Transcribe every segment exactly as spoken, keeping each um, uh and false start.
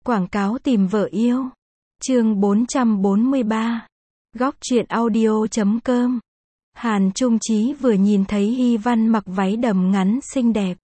Quảng cáo tìm vợ yêu. Chương bốn trăm bốn mươi ba. Góc truyện audio chấm com. Hàn Trung Chí vừa nhìn thấy Hy Văn mặc váy đầm ngắn xinh đẹp.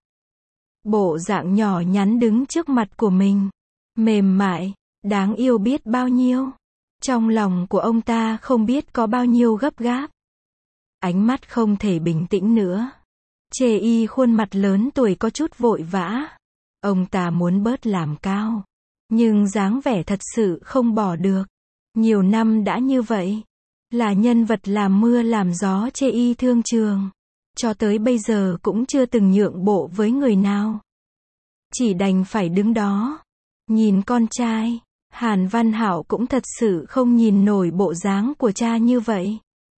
Bộ dạng nhỏ nhắn đứng trước mặt của mình. Mềm mại, đáng yêu biết bao nhiêu. Trong lòng của ông ta không biết có bao nhiêu gấp gáp. Ánh mắt không thể bình tĩnh nữa. Chê y khuôn mặt lớn tuổi có chút vội vã. Ông ta muốn bớt làm cao. Nhưng dáng vẻ thật sự không bỏ được. Nhiều năm đã như vậy. Là nhân vật làm mưa làm gió chê y thương trường. Cho tới bây giờ cũng chưa từng nhượng bộ với người nào. Chỉ đành phải đứng đó. Nhìn con trai. Hàn Văn Hạo cũng thật sự không nhìn nổi bộ dáng của cha như vậy.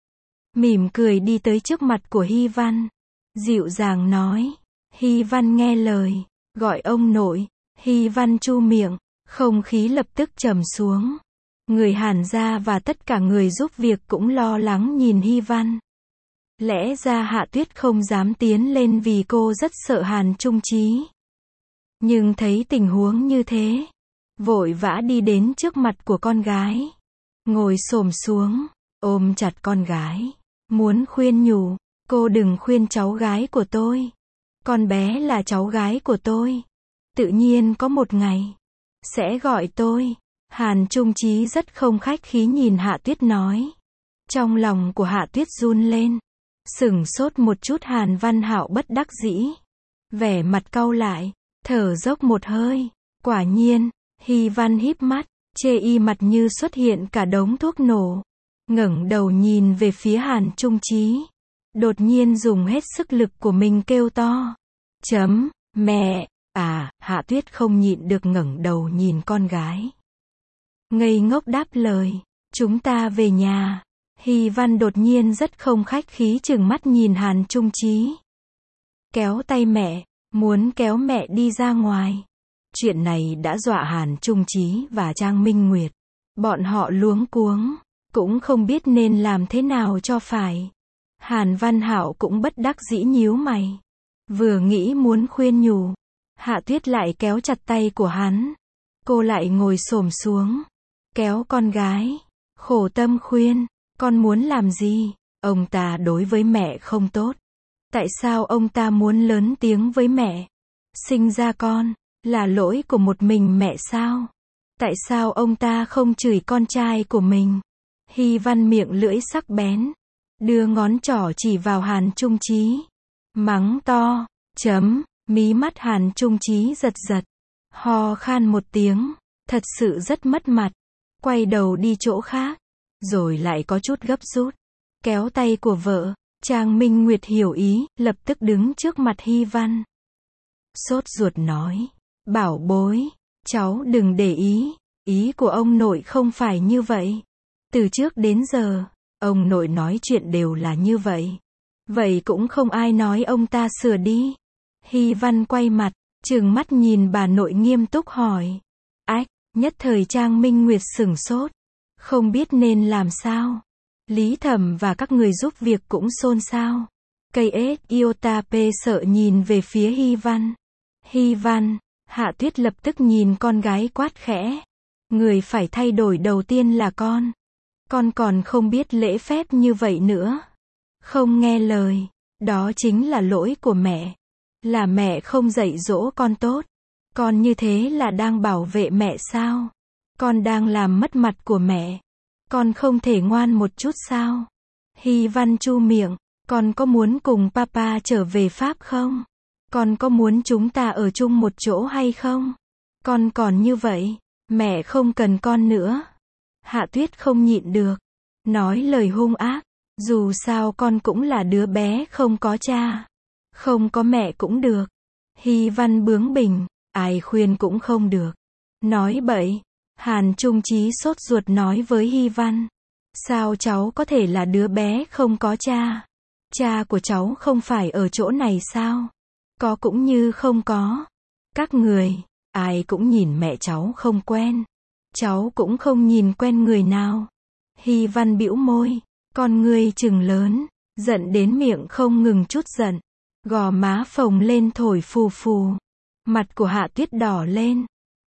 Mỉm cười đi tới trước mặt của Hy Văn. Dịu dàng nói. Hy Văn nghe lời. Gọi ông nội. Hy Văn chu miệng. Không khí lập tức trầm xuống. Người Hàn gia và tất cả người giúp việc cũng lo lắng nhìn Hy Văn. Lẽ ra Hạ Tuyết không dám tiến lên vì cô rất sợ Hàn Trung Chí. Nhưng thấy tình huống như thế, vội vã đi đến trước mặt của con gái. Ngồi xổm xuống, ôm chặt con gái. Muốn khuyên nhủ, cô đừng khuyên cháu gái của tôi. Con bé là cháu gái của tôi. Tự nhiên có một ngày, sẽ gọi tôi. Hàn Trung Chí rất không khách khí nhìn Hạ Tuyết nói. Trong lòng của Hạ Tuyết run lên. Sửng sốt một chút. Hàn Văn Hạo bất đắc dĩ. Vẻ mặt cau lại, thở dốc một hơi. Quả nhiên, Hy Văn híp mắt, chê y mặt như xuất hiện cả đống thuốc nổ. Ngẩng đầu nhìn về phía Hàn Trung Chí. Đột nhiên dùng hết sức lực của mình kêu to. Chấm, mẹ, à, Hạ Tuyết không nhịn được ngẩng đầu nhìn con gái. Ngây ngốc đáp lời, chúng ta về nhà. Hy Văn đột nhiên rất không khách khí trừng mắt nhìn Hàn Trung Chí. Kéo tay mẹ, muốn kéo mẹ đi ra ngoài. Chuyện này đã dọa Hàn Trung Chí và Trang Minh Nguyệt. Bọn họ luống cuống, cũng không biết nên làm thế nào cho phải. Hàn Văn Hạo cũng bất đắc dĩ nhíu mày. Vừa nghĩ muốn khuyên nhủ, Hạ Tuyết lại kéo chặt tay của hắn. Cô lại ngồi xổm xuống, kéo con gái, khổ tâm khuyên, con muốn làm gì? Ông ta đối với mẹ không tốt. Tại sao ông ta muốn lớn tiếng với mẹ? Sinh ra con, là lỗi của một mình mẹ sao? Tại sao ông ta không chửi con trai của mình? Hy Văn miệng lưỡi sắc bén, đưa ngón trỏ chỉ vào Hàn Trung Chí. Mắng to, chấm, mí mắt Hàn Trung Chí giật giật. Ho khan một tiếng, thật sự rất mất mặt. Quay đầu đi chỗ khác, rồi lại có chút gấp rút. Kéo tay của vợ, Trang Minh Nguyệt hiểu ý, lập tức đứng trước mặt Hy Văn. Sốt ruột nói, bảo bối, cháu đừng để ý, ý của ông nội không phải như vậy. Từ trước đến giờ, ông nội nói chuyện đều là như vậy. Vậy cũng không ai nói ông ta sửa đi. Hy Văn quay mặt, trừng mắt nhìn bà nội nghiêm túc hỏi. Ách, nhất thời Trang Minh Nguyệt sửng sốt. Không biết nên làm sao. Lý Thẩm và các người giúp việc cũng xôn xao. Cây ếch Iotape sợ nhìn về phía Hy Văn. Hy Văn, Hạ Tuyết lập tức nhìn con gái quát khẽ. Người phải thay đổi đầu tiên là con. Con còn không biết lễ phép như vậy nữa. Không nghe lời, đó chính là lỗi của mẹ. Là mẹ không dạy dỗ con tốt. Con như thế là đang bảo vệ mẹ sao? Con đang làm mất mặt của mẹ. Con không thể ngoan một chút sao? Hy Văn chu miệng, con có muốn cùng papa trở về Pháp không? Con có muốn chúng ta ở chung một chỗ hay không? Con còn như vậy, mẹ không cần con nữa. Hạ Tuyết không nhịn được, nói lời hung ác. Dù sao con cũng là đứa bé không có cha, không có mẹ cũng được. Hy Văn bướng bỉnh, ai khuyên cũng không được. Nói bậy. Hàn Trung Chí sốt ruột nói với Hy Văn. Sao cháu có thể là đứa bé không có cha? Cha của cháu không phải ở chỗ này sao? Có cũng như không có. Các người, ai cũng nhìn mẹ cháu không quen. Cháu cũng không nhìn quen người nào. Hy Văn bĩu môi, con ngươi trừng lớn, giận đến miệng không ngừng chút giận. Gò má phồng lên thổi phù phù. Mặt của Hạ Tuyết đỏ lên.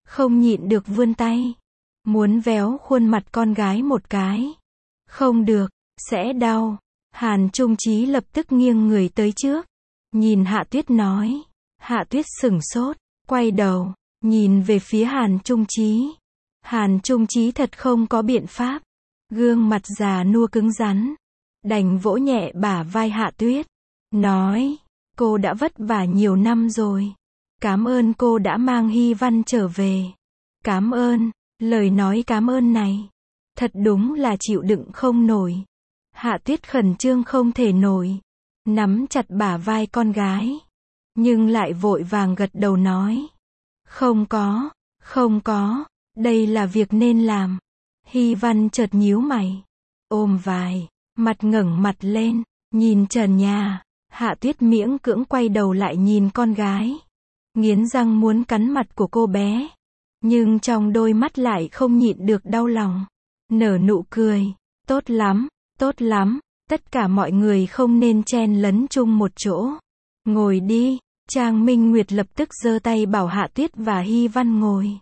không nhịn được vươn tay, muốn véo khuôn mặt con gái một cái. Không được, sẽ đau. Hàn Trung Chí lập tức nghiêng người tới trước, nhìn Hạ Tuyết nói. Hạ Tuyết sửng sốt, quay đầu, nhìn về phía Hàn Trung Chí. Hàn Trung Chí thật không có biện pháp, gương mặt già nua cứng rắn, đành vỗ nhẹ bả vai Hạ Tuyết, nói, cô đã vất vả nhiều năm rồi. Cảm ơn cô đã mang Hy Văn trở về. Cảm ơn, lời nói cảm ơn này, thật đúng là chịu đựng không nổi. Hạ Tuyết khẩn trương không thể nổi, nắm chặt bả vai con gái, nhưng lại vội vàng gật đầu nói. Không có, không có, đây là việc nên làm. Hy Văn chợt nhíu mày, ôm vai, mặt ngẩng mặt lên, nhìn trần nhà. Hạ Tuyết miễn cưỡng quay đầu lại nhìn con gái, nghiến răng muốn cắn mặt của cô bé, nhưng trong đôi mắt lại không nhịn được đau lòng. Nở nụ cười, tốt lắm, tốt lắm, tất cả mọi người không nên chen lấn chung một chỗ. Ngồi đi. Trang Minh Nguyệt lập tức giơ tay bảo Hạ Tuyết và Hy Văn ngồi.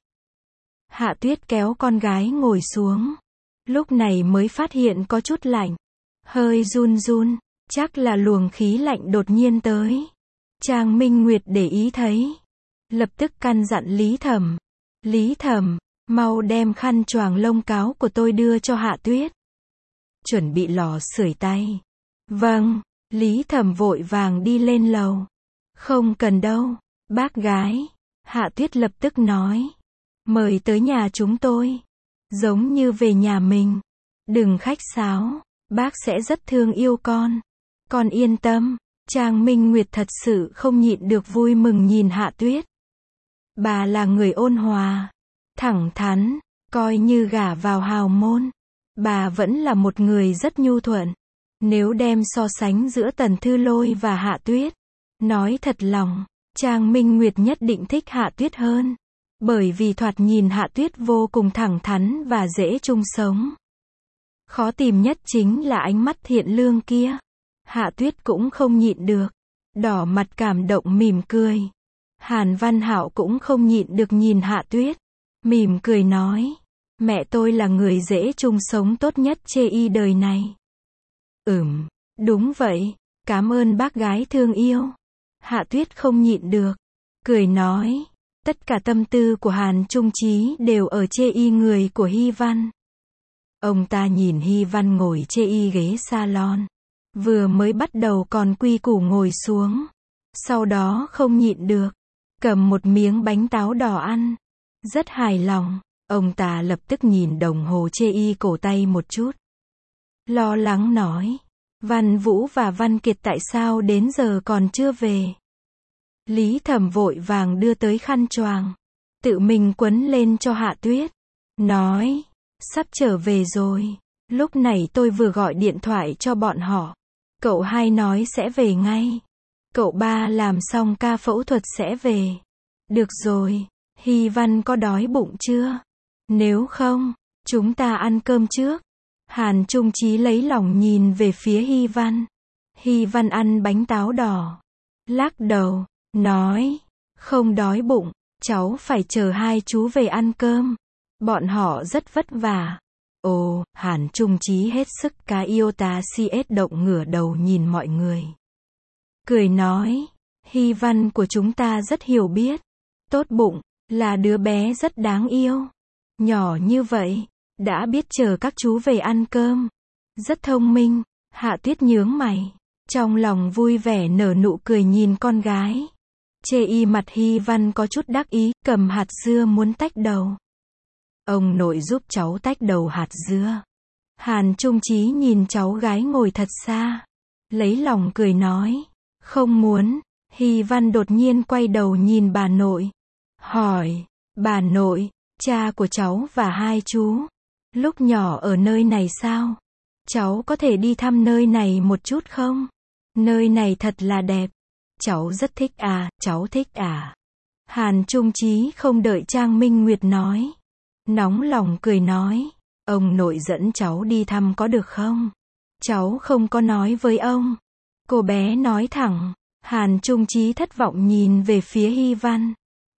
Hạ Tuyết kéo con gái ngồi xuống, lúc này mới phát hiện có chút lạnh, hơi run run, chắc là luồng khí lạnh đột nhiên tới. Trang Minh Nguyệt để ý thấy, lập tức căn dặn Lý Thẩm. Lý Thẩm, mau đem khăn choàng lông cáo của tôi đưa cho Hạ Tuyết. Chuẩn bị lò sưởi tay. Vâng, Lý Thẩm vội vàng đi lên lầu. Không cần đâu, bác gái. Hạ Tuyết lập tức nói. Mời tới nhà chúng tôi. Giống như về nhà mình. Đừng khách sáo, bác sẽ rất thương yêu con. Con yên tâm. Trang Minh Nguyệt thật sự không nhịn được vui mừng nhìn Hạ Tuyết. Bà là người ôn hòa, thẳng thắn, coi như gả vào hào môn. Bà vẫn là một người rất nhu thuận. Nếu đem so sánh giữa Tần Thư Lôi và Hạ Tuyết, nói thật lòng, Trang Minh Nguyệt nhất định thích Hạ Tuyết hơn. Bởi vì thoạt nhìn Hạ Tuyết vô cùng thẳng thắn và dễ chung sống. Khó tìm nhất chính là ánh mắt thiện lương kia. Hạ Tuyết cũng không nhịn được, đỏ mặt cảm động mỉm cười. Hàn Văn Hạo cũng không nhịn được nhìn Hạ Tuyết, mỉm cười nói. Mẹ tôi là người dễ chung sống tốt nhất chê y đời này. Ừm, đúng vậy, cảm ơn bác gái thương yêu. Hạ Tuyết không nhịn được, cười nói. Tất cả tâm tư của Hàn Trung Chí đều ở chê y người của Hy Văn. Ông ta nhìn Hy Văn ngồi chê y ghế salon, vừa mới bắt đầu còn quy củ ngồi xuống, sau đó không nhịn được, cầm một miếng bánh táo đỏ ăn, rất hài lòng. Ông ta lập tức nhìn đồng hồ chê y cổ tay một chút, lo lắng nói. Văn Vũ và Văn Kiệt tại sao đến giờ còn chưa về? Lý Thẩm vội vàng đưa tới khăn choàng, tự mình quấn lên cho Hạ Tuyết, nói. Sắp trở về rồi, lúc này tôi vừa gọi điện thoại cho bọn họ. Cậu hai nói sẽ về ngay. Cậu ba làm xong ca phẫu thuật sẽ về. Được rồi, Hy Văn có đói bụng chưa? Nếu không, chúng ta ăn cơm trước. Hàn Trung Chí lấy lòng nhìn về phía Hy Văn. Hy Văn ăn bánh táo đỏ, lắc đầu, nói. Không đói bụng, cháu phải chờ hai chú về ăn cơm. Bọn họ rất vất vả. Ồ, Hàn Trung Chí hết sức cá yêu tá si ết động ngửa đầu nhìn mọi người. Cười nói. Hy Văn của chúng ta rất hiểu biết, tốt bụng, là đứa bé rất đáng yêu. Nhỏ như vậy, đã biết chờ các chú về ăn cơm. Rất thông minh. Hạ Tuyết nhướng mày, trong lòng vui vẻ nở nụ cười nhìn con gái. Chê y mặt Hy Văn có chút đắc ý, cầm hạt dưa muốn tách đầu. Ông nội giúp cháu tách đầu hạt dưa. Hàn Trung Chí nhìn cháu gái ngồi thật xa, lấy lòng cười nói. Không muốn. Hy Văn đột nhiên quay đầu nhìn bà nội, hỏi. Bà nội, cha của cháu và hai chú, lúc nhỏ ở nơi này sao? Cháu có thể đi thăm nơi này một chút không? Nơi này thật là đẹp. Cháu rất thích à, cháu thích à. Hàn Trung Chí không đợi Trang Minh Nguyệt nói, nóng lòng cười nói. Ông nội dẫn cháu đi thăm có được không? Cháu không có nói với ông. Cô bé nói thẳng. Hàn Trung Chí thất vọng nhìn về phía Hy Văn.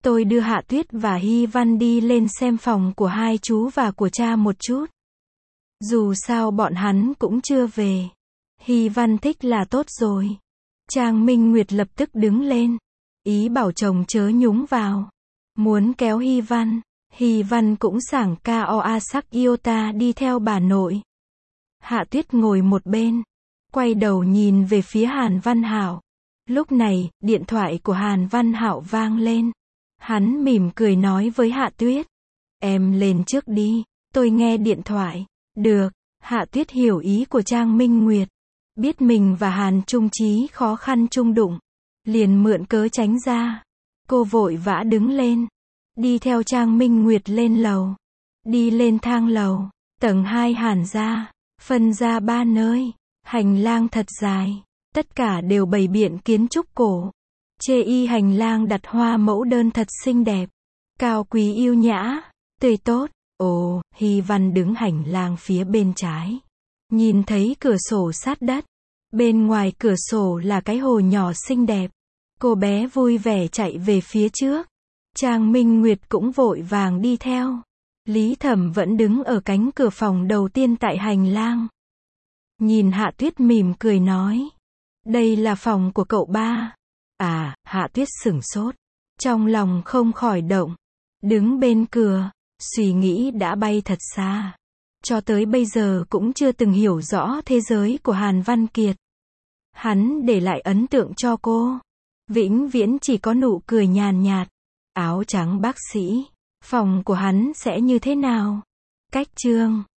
Tôi đưa Hạ Tuyết và Hy Văn đi lên xem phòng của hai chú và của cha một chút. Dù sao bọn hắn cũng chưa về. Hy Văn thích là tốt rồi. Trang Minh Nguyệt lập tức đứng lên. Ý bảo chồng chớ nhúng vào. Muốn kéo Hy Văn. Hy Văn cũng sảng ca o a sắc iota đi theo bà nội. Hạ Tuyết ngồi một bên. Quay đầu nhìn về phía Hàn Văn Hảo. Lúc này, điện thoại của Hàn Văn Hảo vang lên. Hắn mỉm cười nói với Hạ Tuyết. Em lên trước đi, tôi nghe điện thoại. Được, Hạ Tuyết hiểu ý của Trang Minh Nguyệt. Biết mình và Hàn Trung Chí khó khăn chung đụng. Liền mượn cớ tránh ra. Cô vội vã đứng lên. Đi theo Trang Minh Nguyệt lên lầu. Đi lên thang lầu. Tầng hai Hàn ra. Phân ra ba nơi. Hành lang thật dài. Tất cả đều bày biện kiến trúc cổ. Chê y hành lang đặt hoa mẫu đơn thật xinh đẹp. Cao quý yêu nhã. Tươi tốt. Ồ, Hy Văn đứng hành lang phía bên trái. Nhìn thấy cửa sổ sát đất. Bên ngoài cửa sổ là cái hồ nhỏ xinh đẹp. Cô bé vui vẻ chạy về phía trước. Trang Minh Nguyệt cũng vội vàng đi theo. Lý Thẩm vẫn đứng ở cánh cửa phòng đầu tiên tại hành lang. Nhìn Hạ Tuyết mỉm cười nói. Đây là phòng của cậu ba. À, Hạ Tuyết sửng sốt. Trong lòng không khỏi động. Đứng bên cửa, suy nghĩ đã bay thật xa. Cho tới bây giờ cũng chưa từng hiểu rõ thế giới của Hàn Văn Kiệt. Hắn để lại ấn tượng cho cô. Vĩnh viễn chỉ có nụ cười nhàn nhạt. Áo trắng bác sĩ. Phòng của hắn sẽ như thế nào? Cách chương